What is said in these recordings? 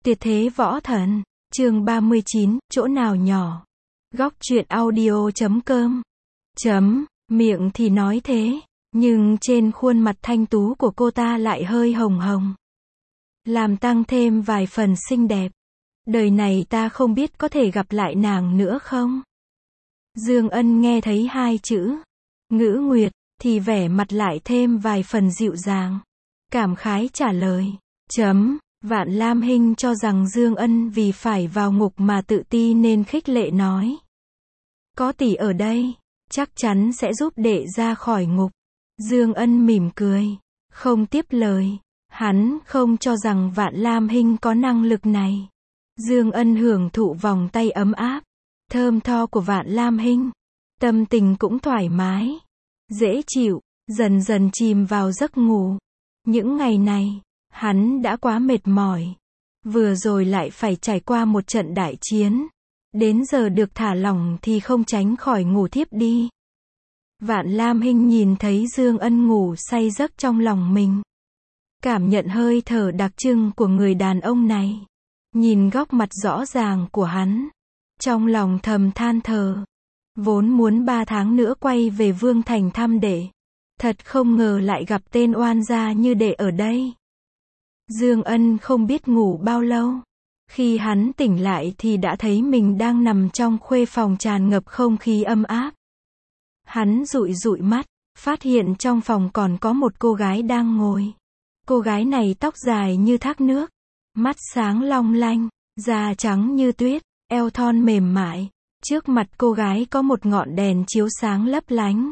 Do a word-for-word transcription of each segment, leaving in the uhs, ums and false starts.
Tuyệt thế võ thần, chương ba mươi chín, chỗ nào nhỏ. Góc truyện audio chấm com. Chấm, miệng thì nói thế, nhưng trên khuôn mặt thanh tú của cô ta lại hơi hồng hồng. Làm tăng thêm vài phần xinh đẹp. Đời này ta không biết có thể gặp lại nàng nữa không? Dương Ân nghe thấy hai chữ Ngữ Nguyệt, thì vẻ mặt lại thêm vài phần dịu dàng. Cảm khái trả lời. Chấm, Vạn Lam Hinh cho rằng Dương Ân vì phải vào ngục mà tự ti nên khích lệ nói. Có tỷ ở đây, chắc chắn sẽ giúp đệ ra khỏi ngục. Dương Ân mỉm cười, không tiếp lời. Hắn không cho rằng Vạn Lam Hinh có năng lực này. Dương Ân hưởng thụ vòng tay ấm áp, thơm tho của Vạn Lam Hinh. Tâm tình cũng thoải mái, dễ chịu, dần dần chìm vào giấc ngủ. Những ngày này, hắn đã quá mệt mỏi. Vừa rồi lại phải trải qua một trận đại chiến. Đến giờ được thả lỏng thì không tránh khỏi ngủ thiếp đi. Vạn Lam Hinh nhìn thấy Dương Ân ngủ say giấc trong lòng mình. Cảm nhận hơi thở đặc trưng của người đàn ông này. Nhìn góc mặt rõ ràng của hắn. Trong lòng thầm than thở. Vốn muốn ba tháng nữa quay về Vương Thành thăm đệ. Thật không ngờ lại gặp tên oan gia như đệ ở đây. Dương Ân không biết ngủ bao lâu. Khi hắn tỉnh lại thì đã thấy mình đang nằm trong khuê phòng tràn ngập không khí ấm áp. Hắn dụi dụi mắt, phát hiện trong phòng còn có một cô gái đang ngồi. Cô gái này tóc dài như thác nước, mắt sáng long lanh, da trắng như tuyết, eo thon mềm mại. Trước mặt cô gái có một ngọn đèn chiếu sáng lấp lánh.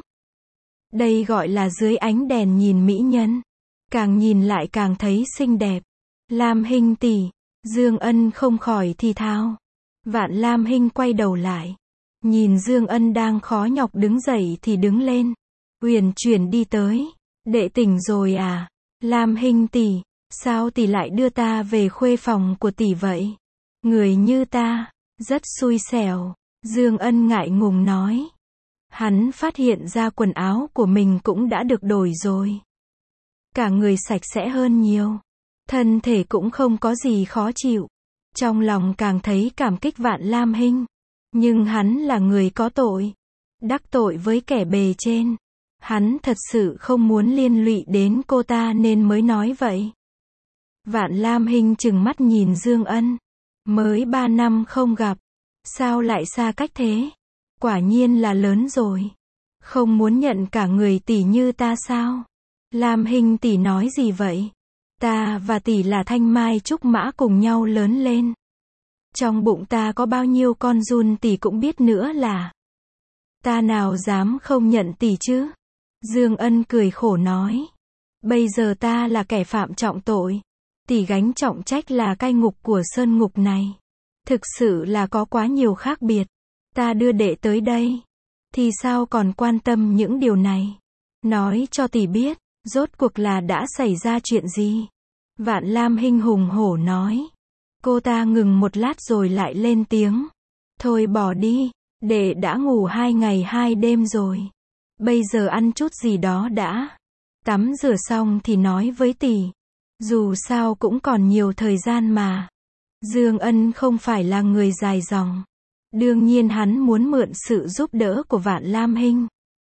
Đây gọi là dưới ánh đèn nhìn mỹ nhân. Càng nhìn lại càng thấy xinh đẹp. Lam Hinh tỷ, Dương Ân không khỏi thì thào. Vạn Lam Hinh quay đầu lại, nhìn Dương Ân đang khó nhọc đứng dậy thì đứng lên, uyển chuyển đi tới. Đệ tỉnh rồi à? Lam Hinh tỷ, sao tỷ lại đưa ta về khuê phòng của tỷ vậy? Người như ta, rất xui xẻo. Dương Ân ngại ngùng nói. Hắn phát hiện ra quần áo của mình cũng đã được đổi rồi. Cả người sạch sẽ hơn nhiều. Thân thể cũng không có gì khó chịu. Trong lòng càng thấy cảm kích Vạn Lam Hinh. Nhưng hắn là người có tội. Đắc tội với kẻ bề trên. Hắn thật sự không muốn liên lụy đến cô ta nên mới nói vậy. Vạn Lam Hinh trừng mắt nhìn Dương Ân. Mới ba năm không gặp. Sao lại xa cách thế? Quả nhiên là lớn rồi. Không muốn nhận cả người tỷ như ta sao? Lam Hinh tỷ nói gì vậy? Ta và tỷ là thanh mai trúc mã cùng nhau lớn lên. Trong bụng ta có bao nhiêu con giun tỷ cũng biết nữa là. Ta nào dám không nhận tỷ chứ? Dương Ân cười khổ nói. Bây giờ ta là kẻ phạm trọng tội. Tỷ gánh trọng trách là cai ngục của sơn ngục này. Thực sự là có quá nhiều khác biệt. Ta đưa đệ tới đây. Thì sao còn quan tâm những điều này? Nói cho tỷ biết, rốt cuộc là đã xảy ra chuyện gì? Vạn Lam Hinh hùng hổ nói. Cô ta ngừng một lát rồi lại lên tiếng. Thôi bỏ đi, đệ đã ngủ hai ngày hai đêm rồi. Bây giờ ăn chút gì đó đã. Tắm rửa xong thì nói với tỷ. Dù sao cũng còn nhiều thời gian mà. Dương Ân không phải là người dài dòng. Đương nhiên hắn muốn mượn sự giúp đỡ của Vạn Lam Hinh.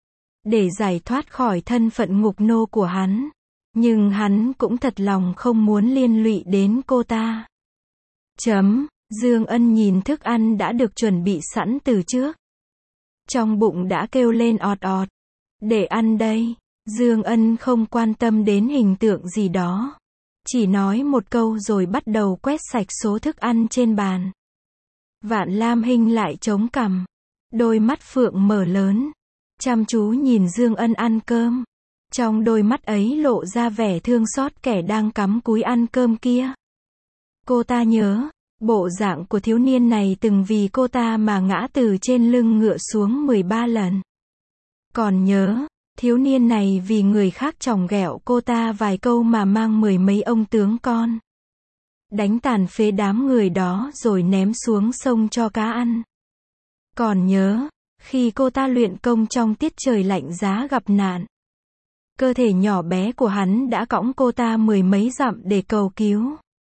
Để giải thoát khỏi thân phận ngục nô của hắn. Nhưng hắn cũng thật lòng không muốn liên lụy đến cô ta. Chấm, Dương Ân nhìn thức ăn đã được chuẩn bị sẵn từ trước. Trong bụng đã kêu lên ọt ọt. Để ăn đây. Dương Ân không quan tâm đến hình tượng gì đó. Chỉ nói một câu rồi bắt đầu quét sạch số thức ăn trên bàn. Vạn Lam Hinh lại chống cằm. Đôi mắt phượng mở lớn. Chăm chú nhìn Dương Ân ăn cơm. Trong đôi mắt ấy lộ ra vẻ thương xót kẻ đang cắm cúi ăn cơm kia. Cô ta nhớ, bộ dạng của thiếu niên này từng vì cô ta mà ngã từ trên lưng ngựa xuống mười ba lần. Còn nhớ, thiếu niên này vì người khác chòng ghẹo cô ta vài câu mà mang mười mấy ông tướng con. Đánh tàn phế đám người đó rồi ném xuống sông cho cá ăn. Còn nhớ, khi cô ta luyện công trong tiết trời lạnh giá gặp nạn. Cơ thể nhỏ bé của hắn đã cõng cô ta mười mấy dặm để cầu cứu.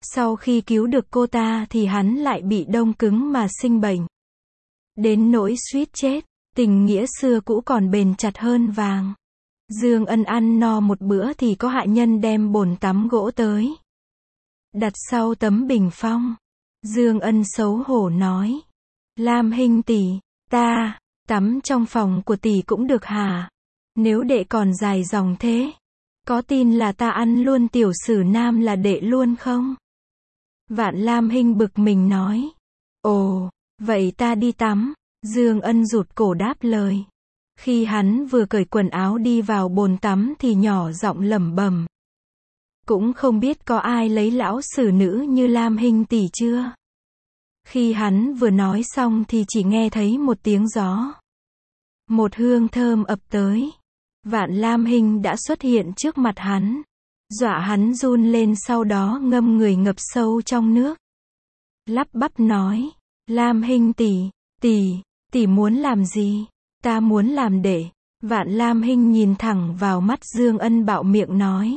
Sau khi cứu được cô ta thì hắn lại bị đông cứng mà sinh bệnh. Đến nỗi suýt chết, tình nghĩa xưa cũ còn bền chặt hơn vàng. Dương Ân ăn no một bữa thì có hạ nhân đem bồn tắm gỗ tới. Đặt sau tấm bình phong. Dương Ân xấu hổ nói. Lam Hinh tỷ, ta, tắm trong phòng của tỷ cũng được hả? Nếu đệ còn dài dòng thế, có tin là ta ăn luôn tiểu sử nam là đệ luôn không? Vạn Lam Hinh bực mình nói. Ồ, vậy ta đi tắm. Dương Ân rụt cổ đáp lời. Khi hắn vừa cởi quần áo đi vào bồn tắm thì nhỏ giọng lẩm bẩm. Cũng không biết có ai lấy lão sử nữ như Lam Hinh tỷ chưa? Khi hắn vừa nói xong thì chỉ nghe thấy một tiếng gió. Một hương thơm ập tới. Vạn Lam Hinh đã xuất hiện trước mặt hắn. Dọa hắn run lên, sau đó ngâm người ngập sâu trong nước. Lắp bắp nói. Lam Hinh tỷ, tỷ, tỷ muốn làm gì? Ta muốn làm đệ. Vạn Lam Hinh nhìn thẳng vào mắt Dương Ân bạo miệng nói.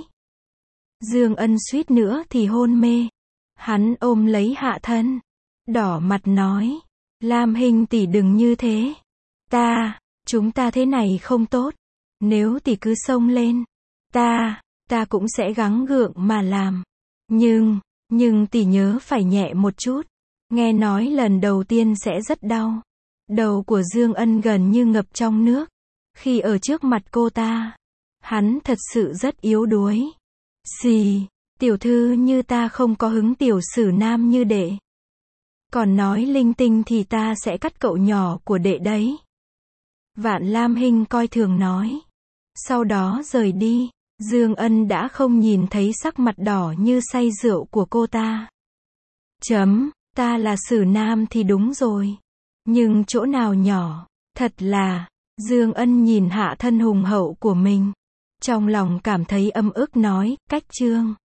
Dương Ân suýt nữa thì hôn mê. Hắn ôm lấy hạ thân. Đỏ mặt nói. Lam Hinh tỷ đừng như thế. Ta, chúng ta thế này không tốt. Nếu tỷ cứ xông lên, ta, ta cũng sẽ gắng gượng mà làm. Nhưng, nhưng tỷ nhớ phải nhẹ một chút. Nghe nói lần đầu tiên sẽ rất đau. Đầu của Dương Ân gần như ngập trong nước. Khi ở trước mặt cô ta, hắn thật sự rất yếu đuối. Xì, tiểu thư như ta không có hứng tiểu sử nam như đệ. Còn nói linh tinh thì ta sẽ cắt cậu nhỏ của đệ đấy. Vạn Lam Hinh coi thường nói. Sau đó rời đi. Dương Ân đã không nhìn thấy sắc mặt đỏ như say rượu của cô ta. Chấm, ta là sử nam thì đúng rồi. Nhưng chỗ nào nhỏ, thật là. Dương Ân nhìn hạ thân hùng hậu của mình. Trong lòng cảm thấy ấm ức nói, cách chương.